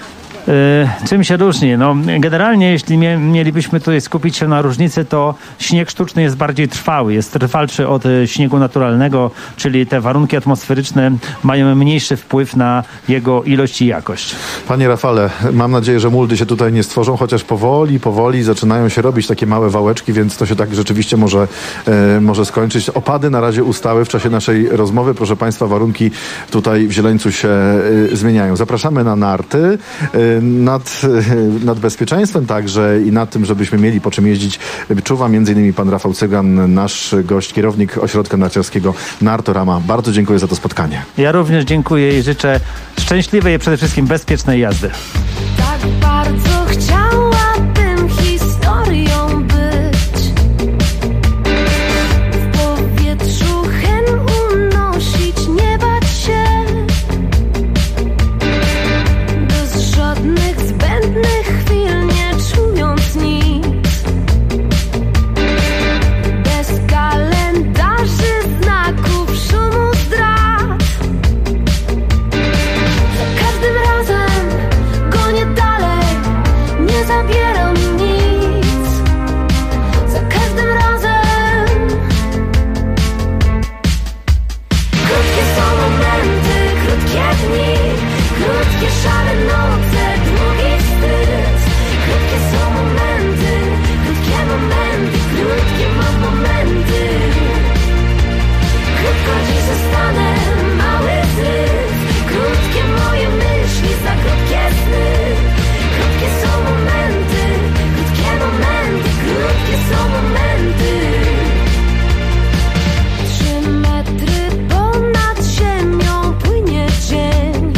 Czym się różni? No, generalnie jeśli mielibyśmy tutaj skupić się na różnicy, to śnieg sztuczny jest bardziej trwały, jest trwalszy od śniegu naturalnego, czyli te warunki atmosferyczne mają mniejszy wpływ na jego ilość i jakość.
Panie Rafale, mam nadzieję, że muldy się tutaj nie stworzą, chociaż powoli zaczynają się robić takie małe wałeczki, więc to się tak rzeczywiście może skończyć. Opady na razie ustały w czasie naszej rozmowy. Proszę Państwa, warunki tutaj w Zieleńcu się zmieniają. Zapraszamy na narty. Nad bezpieczeństwem także i nad tym, żebyśmy mieli po czym jeździć, czuwa m.in. pan Rafał Cygan, nasz gość, kierownik ośrodka narciarskiego Nartorama. Bardzo dziękuję za to spotkanie.
Ja również dziękuję i życzę szczęśliwej i przede wszystkim bezpiecznej jazdy.
Tak bardzo chciałabym historią być. W powietrzu hen unosić, nie bać się. Bez żadnych zbędnych chwil, nie czując nic. Bez kalendarzy, znaków, szumu, zdrad. Za każdym razem gonię dalej, nie zabieram nic. Za każdym razem. Krótkie są momenty, krótkie dni, krótkie szare noce, długi wstyd. Krótkie są momenty, krótkie mam momenty. Krótko dziś zostanę, mały zryw. Krótkie moje myśli, za krótkie sny. Krótkie są momenty, krótkie są momenty. 3 metry ponad ziemią płynie dzień.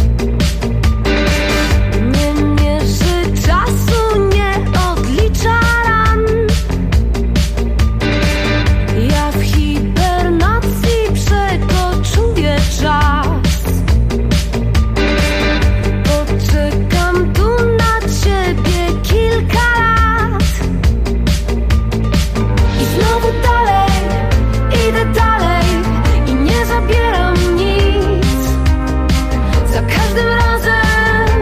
Nie mierzy czasu, nie odlicza ran. Ja w hibernacji przekoczuję czas. Poczekam tu na ciebie kilka lat. I znowu dalej, idę dalej i nie zabieram nic. Za każdym razem.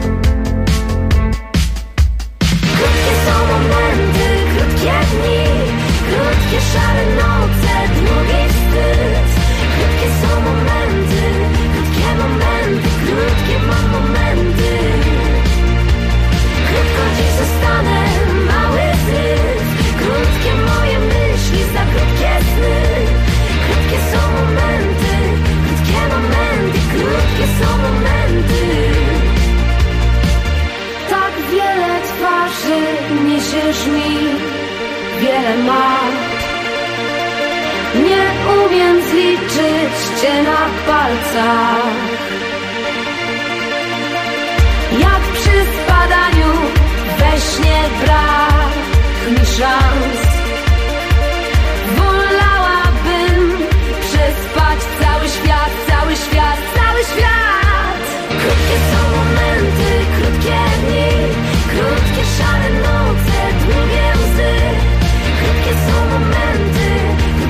Krótkie są momenty, krótkie dni, krótkie szare noce, długi wstyd. Krótkie są momenty, krótkie mam momenty. Krótko dziś zostanę, mały zryw. Krótkie moje myśli, za krótkie sny. Krótkie są momenty, krótkie są momenty. Tak wiele twarzy niesiesz mi, wiele masz. Nie umiem zliczyć cię na palcach. Jak przy spadaniu we śnie brak mi szans. Wolałabym przespać cały świat. Krótkie są momenty, krótkie dni, krótkie szare noce, długie łzy. Krótkie są momenty,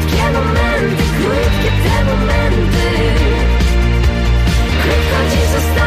krótkie te momenty. Krótko dziś zostało.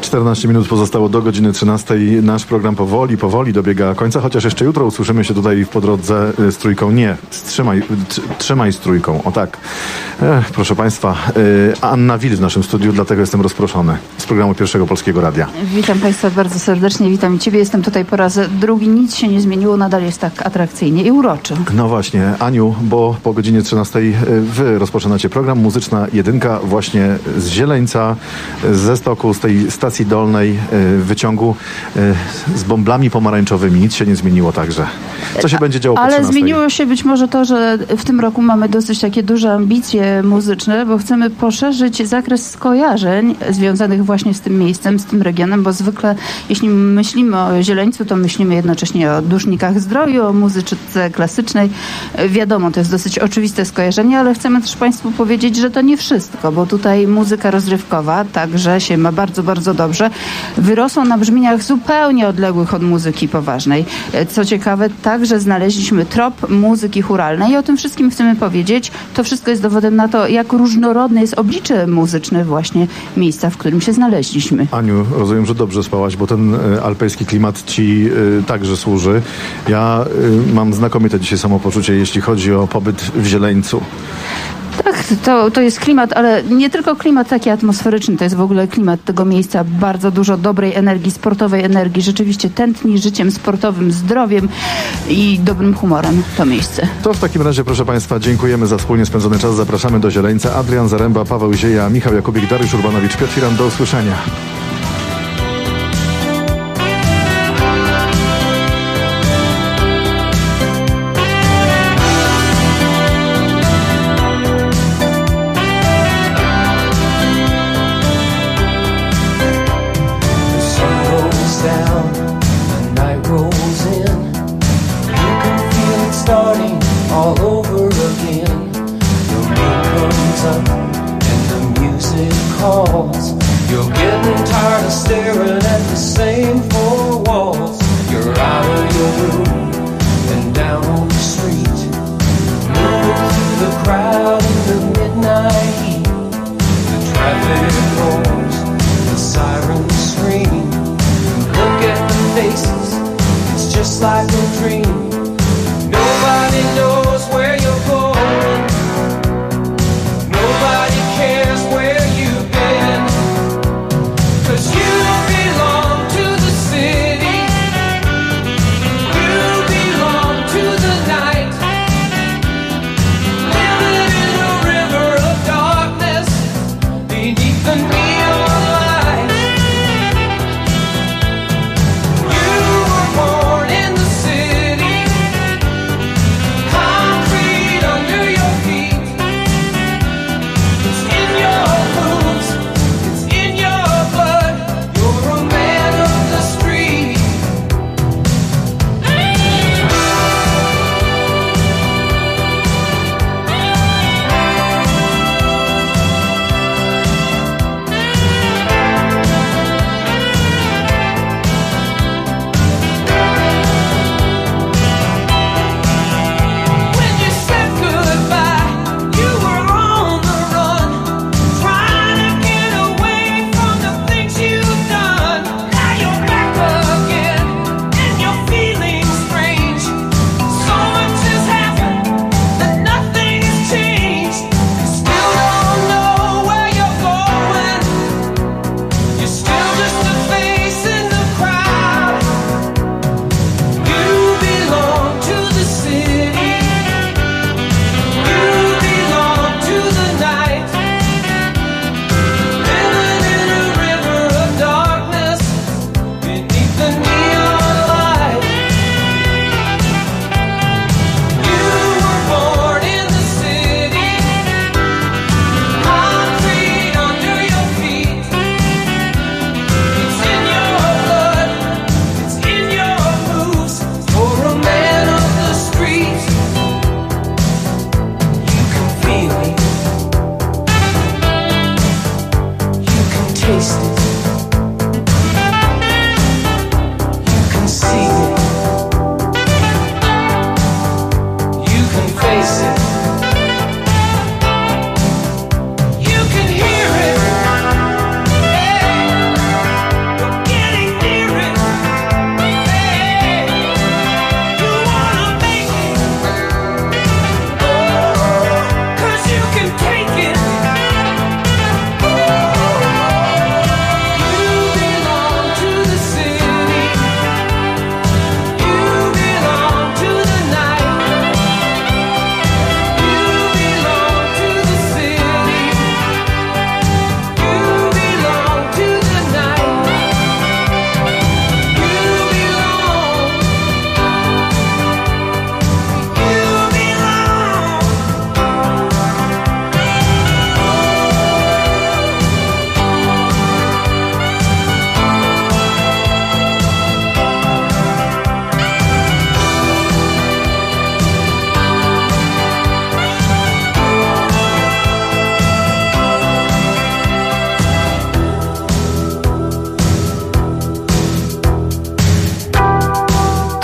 14 minut pozostało do godziny 13. Nasz program powoli dobiega końca, chociaż jeszcze jutro usłyszymy się tutaj po drodze z trójką. Nie, trzymaj z trójką. O tak. Proszę Państwa, Anna Wil w naszym studiu, dlatego jestem rozproszony z programu Pierwszego Polskiego Radia.
Witam Państwa bardzo serdecznie, witam i Ciebie. Jestem tutaj po raz drugi, nic się nie zmieniło, nadal jest tak atrakcyjnie i uroczy.
No właśnie, Aniu, bo po godzinie 13 wy rozpoczynacie program Muzyczna Jedynka właśnie z Zieleńca, ze Stoku, z tej stacji dolnej wyciągu z bąblami pomarańczowymi. Nic się nie zmieniło także. Co się będzie działo po 13?
Ale zmieniło się być może to, że w tym roku mamy dosyć takie duże ambicje muzyczne, bo chcemy poszerzyć zakres skojarzeń związanych właśnie z tym miejscem, z tym regionem, bo zwykle jeśli myślimy o Zieleńcu, to myślimy jednocześnie o Dusznikach Zdroju, o muzyce klasycznej. Wiadomo, to jest dosyć oczywiste skojarzenie, ale chcemy też Państwu powiedzieć, że to nie wszystko, bo tutaj muzyka rozrywkowa także się ma bardzo, bardzo dobrze. Wyrosła na brzmieniach zupełnie odległych od muzyki poważnej. Co ciekawe, także znaleźliśmy trop muzyki chóralnej i o tym wszystkim chcemy powiedzieć. To wszystko jest dowodem na to, jak różnorodne jest oblicze muzyczne właśnie miejsca, w którym się znaleźliśmy.
Aniu, rozumiem, że dobrze spałaś, bo ten alpejski klimat ci także służy. Ja mam znakomite dzisiaj samopoczucie, jeśli chodzi o pobyt w Zieleńcu.
Tak, to jest klimat, ale nie tylko klimat taki atmosferyczny, to jest w ogóle klimat tego miejsca. Bardzo dużo dobrej energii, sportowej energii. Rzeczywiście tętni życiem sportowym, zdrowiem i dobrym humorem to miejsce.
To w takim razie, proszę Państwa, dziękujemy za wspólnie spędzony czas. Zapraszamy do Zieleńca. Adrian Zaręba, Paweł Zieja, Michał Jakubik, Dariusz Urbanowicz, Piotr Firan. Do usłyszenia.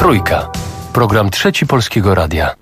Trójka. Program Trzeci Polskiego Radia.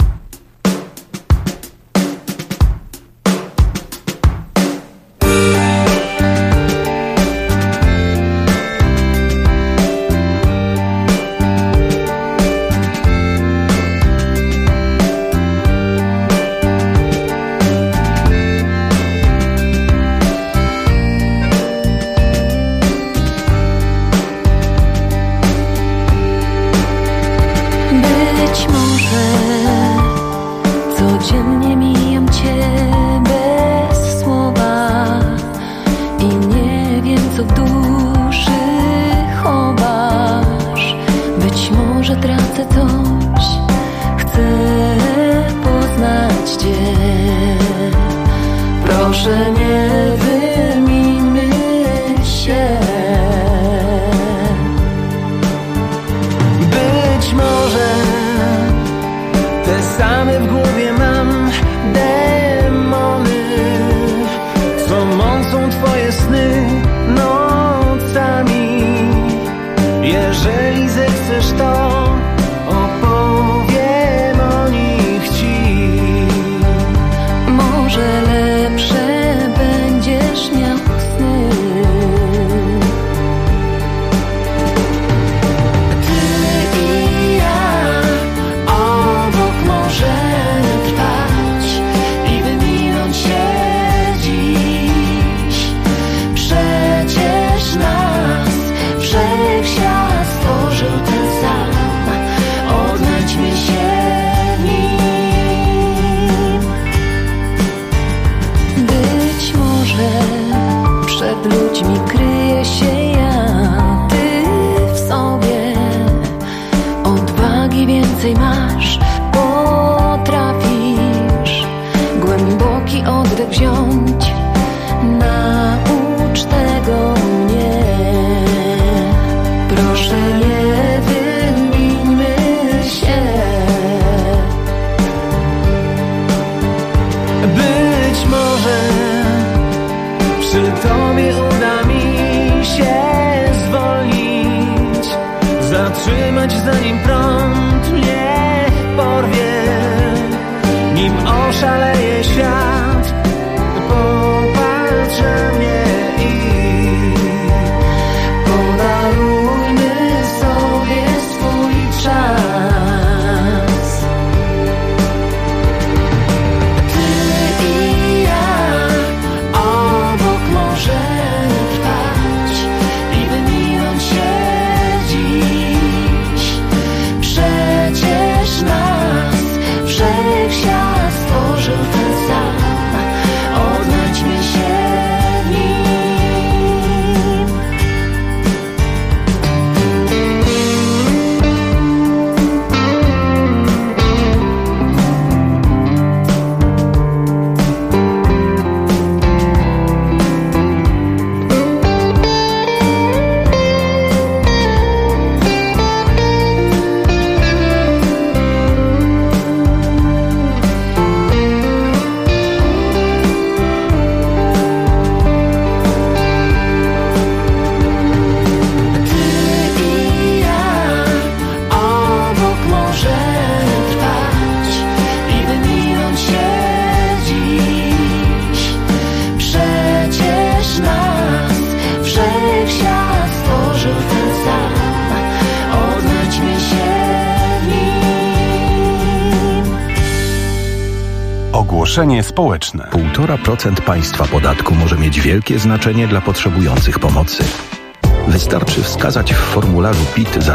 Ogłoszenie społeczne.
1,5% państwa podatku może mieć wielkie znaczenie dla potrzebujących pomocy. Wystarczy wskazać w formularzu PIT za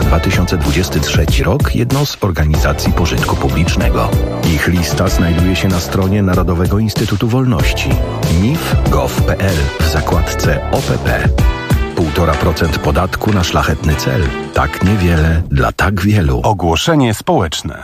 2023 rok jedną z organizacji pożytku publicznego. Ich lista znajduje się na stronie Narodowego Instytutu Wolności nif.gov.pl w zakładce OPP. 1,5% podatku na szlachetny cel. Tak niewiele dla tak wielu.
Ogłoszenie społeczne.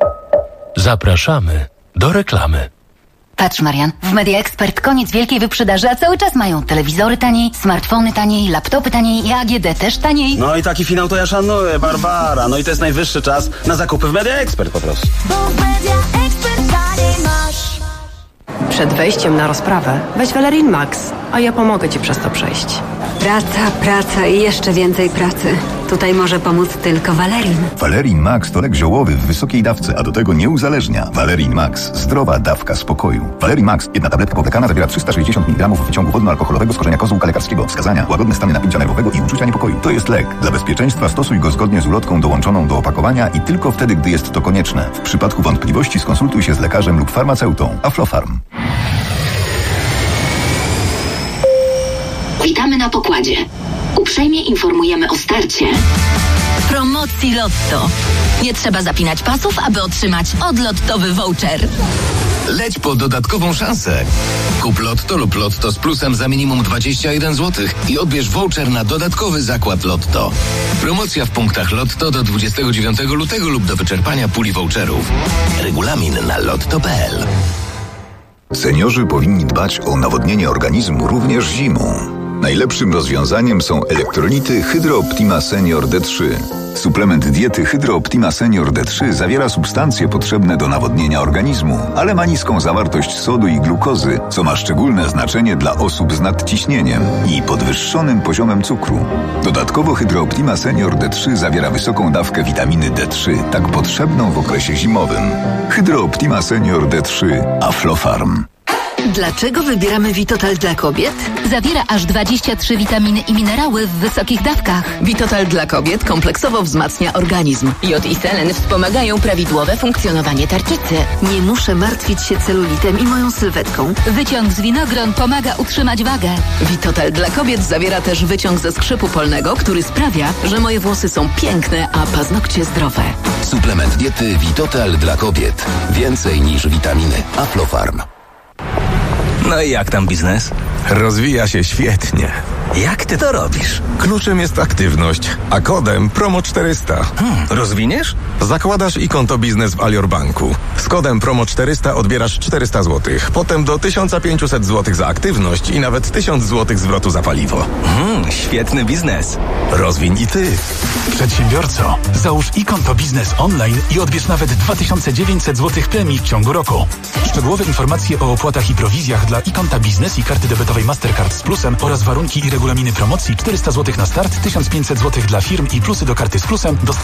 Zapraszamy do reklamy.
Patrz, Marian, w Media Expert koniec wielkiej wyprzedaży, a cały czas mają telewizory taniej, smartfony taniej, laptopy taniej i AGD też taniej.
No i taki finał to ja szanuję, Barbara. No i to jest najwyższy czas na zakupy w Media Expert po prostu.
Bo w Media Expert taniej masz.
Przed wejściem na rozprawę weź Valerin Max, a ja pomogę ci przez to przejść.
Praca i jeszcze więcej pracy. Tutaj może pomóc tylko Valerin.
Valerin Max to lek ziołowy w wysokiej dawce, a do tego nie uzależnia. Valerin Max. Zdrowa dawka spokoju. Valerin Max. Jedna tabletka powlekana zawiera 360 mg wyciągu wodno-alkoholowego z korzenia kozłka lekarskiego. Wskazania: łagodne stany napięcia nerwowego i uczucia niepokoju. To jest lek. Dla bezpieczeństwa stosuj go zgodnie z ulotką dołączoną do opakowania i tylko wtedy, gdy jest to konieczne. W przypadku wątpliwości skonsultuj się z lekarzem lub farmaceutą. Aflofarm.
Witamy na pokładzie. Uprzejmie informujemy o starcie promocji Lotto. Nie trzeba zapinać pasów, aby otrzymać odlottowy voucher.
Leć po dodatkową szansę. Kup Lotto lub Lotto z plusem za minimum 21 zł i odbierz voucher na dodatkowy zakład Lotto. Promocja w punktach Lotto do 29 lutego lub do wyczerpania puli voucherów. Regulamin na lotto.pl.
Seniorzy powinni dbać o nawodnienie organizmu również zimą. Najlepszym rozwiązaniem są elektrolity Hydro Optima Senior D3. Suplement diety Hydro Optima Senior D3 zawiera substancje potrzebne do nawodnienia organizmu, ale ma niską zawartość sodu i glukozy, co ma szczególne znaczenie dla osób z nadciśnieniem i podwyższonym poziomem cukru. Dodatkowo Hydro Optima Senior D3 zawiera wysoką dawkę witaminy D3, tak potrzebną w okresie zimowym. Hydro Optima Senior D3 Aflofarm.
Dlaczego wybieramy Vitotal dla kobiet? Zawiera aż 23 witaminy i minerały w wysokich dawkach.
Vitotal dla kobiet kompleksowo wzmacnia organizm. Jod i selen wspomagają prawidłowe funkcjonowanie tarczycy.
Nie muszę martwić się celulitem i moją sylwetką. Wyciąg z winogron pomaga utrzymać wagę.
Vitotal dla kobiet zawiera też wyciąg ze skrzypu polnego, który sprawia, że moje włosy są piękne, a paznokcie zdrowe.
Suplement diety Vitotal dla kobiet. Więcej niż witaminy. Aflofarm.
No i jak tam biznes?
Rozwija się świetnie.
Jak ty to robisz?
Kluczem jest aktywność, a kodem PROMO400.
Rozwiniesz?
Zakładasz i konto biznes w Alior Banku. Z kodem PROMO400 odbierasz 400 zł. Potem do 1500 zł za aktywność i nawet 1000 zł zwrotu za paliwo.
Świetny biznes.
Rozwiń i ty.
Przedsiębiorco, załóż i konto biznes online i odbierz nawet 2900 zł premii w ciągu roku. Szczegółowe informacje o opłatach i prowizjach dla i konta biznes i karty debetowej Mastercard z plusem oraz warunki i regulaminy promocji 400 zł na start, 1500 zł dla firm i plusy do karty z plusem dostępne